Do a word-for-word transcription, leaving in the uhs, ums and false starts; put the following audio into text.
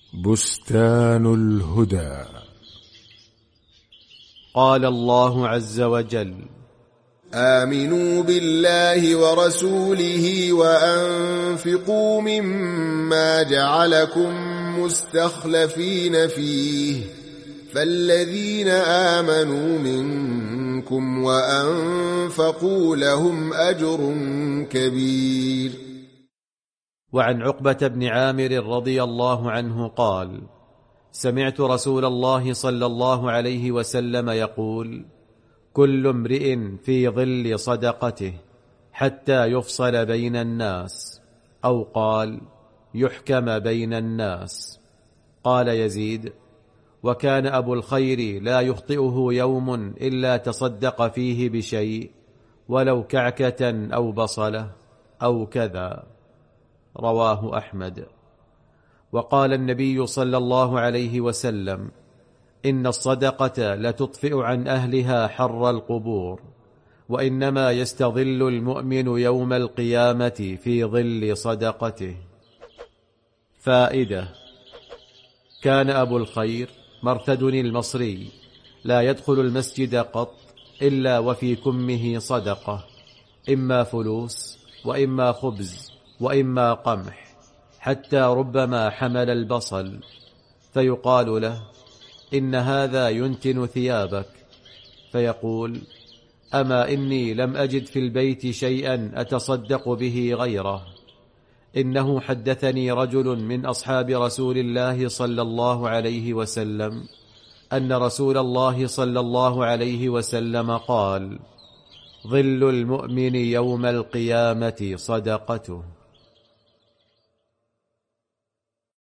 بستان الهدى. قال الله عز وجل: آمنوا بالله ورسوله وأنفقوا مما جعلكم مستخلفين فيه فالذين آمنوا منكم وأنفقوا لهم أجر كبير. وعن عقبة بن عامر رضي الله عنه قال: سمعت رسول الله صلى الله عليه وسلم يقول: كل امرئ في ظل صدقته حتى يفصل بين الناس، أو قال: يحكم بين الناس. قال يزيد: وكان أبو الخير لا يخطئه يوم إلا تصدق فيه بشيء ولو كعكة أو بصلة أو كذا. رواه أحمد. وقال النبي صلى الله عليه وسلم: إن الصدقة لتطفئ عن أهلها حر القبور، وإنما يستظل المؤمن يوم القيامة في ظل صدقته. فائدة: كان أبو الخير مرثد المصري لا يدخل المسجد قط إلا وفي كمه صدقة، إما فلوس وإما خبز وإما قمح، حتى ربما حمل البصل، فيقال له: إن هذا ينتن ثيابك، فيقول: أما إني لم أجد في البيت شيئا أتصدق به غيره. إنه حدثني رجل من أصحاب رسول الله صلى الله عليه وسلم أن رسول الله صلى الله عليه وسلم قال: ظل المؤمن يوم القيامة صدقته.